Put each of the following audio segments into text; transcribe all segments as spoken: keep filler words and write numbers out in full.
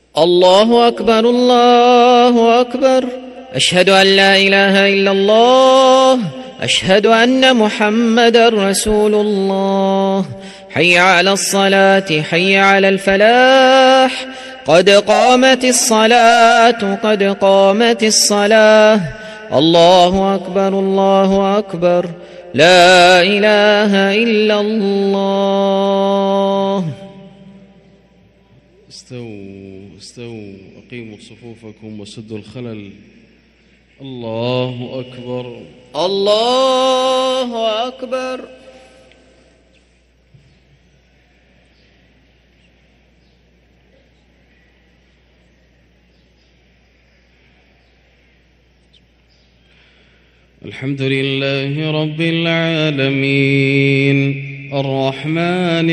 الله أكبر الله أكبر. أشهد أن لا إله إلا الله. أشهد أن محمدا رسول الله. حي على الصلاة حي على الفلاح. قد قامت الصلاة قد قامت الصلاة. الله أكبر الله أكبر. لا إله إلا الله. استووا استووا أقيموا صفوفكم وسدوا الخلل. الله أكبر الله أكبر. الحمد لله رب العالمين الرحمن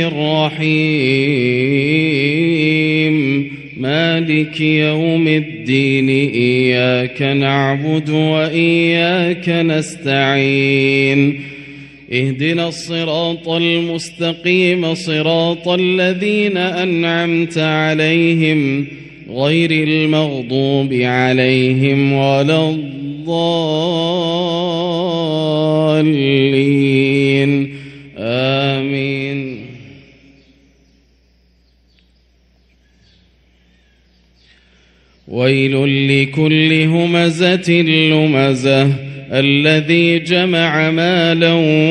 الرحيم مالك يوم الدين إياك نعبد وإياك نستعين اهدنا الصراط المستقيم صراط الذين أنعمت عليهم غير المغضوب عليهم ولا الضالين آمين. ويل لكل همزة لمزة الذي جمع مالا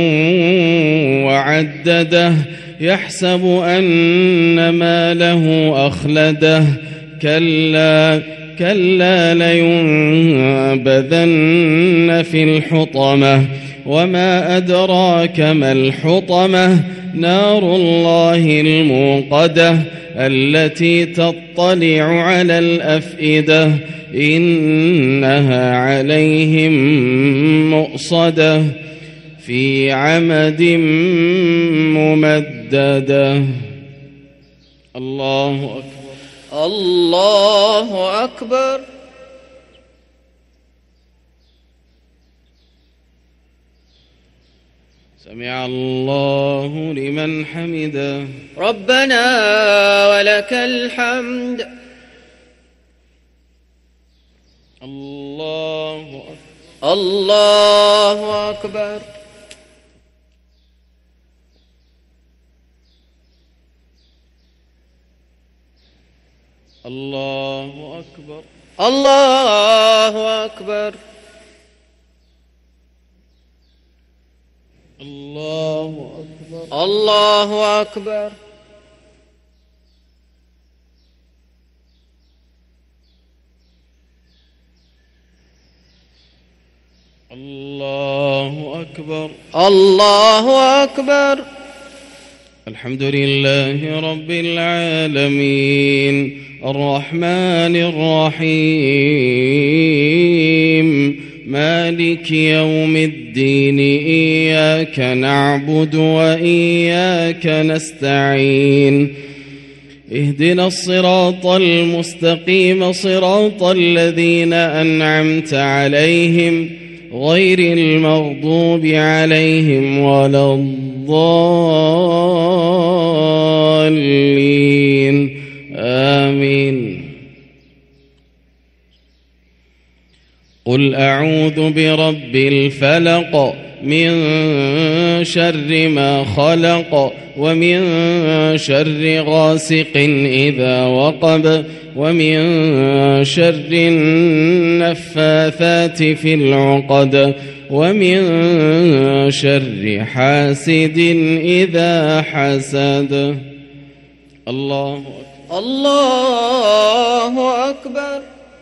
وعدده يحسب أن ماله أخلده كلا كلا لينبذن في الحطمة وما أدراك ما الحطمة نار الله الموقدة التي تطلع على الأفئدة إنها عليهم مؤصدة في عمد ممددة. الله أكبر الله أكبر. سمع الله لمن حمده. ربنا ولك الحمد. الله أكبر الله أكبر. الله أكبر الله أكبر. الله أكبر الله أكبر. الله أكبر الله أكبر. الحمد لله رب العالمين الرحمن الرحيم مالك يوم الدين إياك نعبد وإياك نستعين اهدنا الصراط المستقيم صراط الذين أنعمت عليهم غير المغضوب عليهم ولا الضالين آمين. قل أعوذ برب الفلق من شر ما خلق ومن شر غاسق إذا وقب ومن شر النفاثات في العقد ومن شر حاسد إذا حسد. الله أكبر الله أكبر.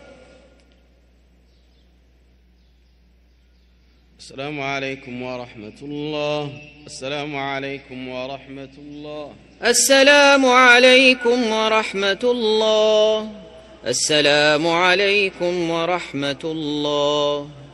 السلام عليكم ورحمة الله. السلام عليكم ورحمة الله. السلام عليكم ورحمة الله. السلام عليكم ورحمة الله.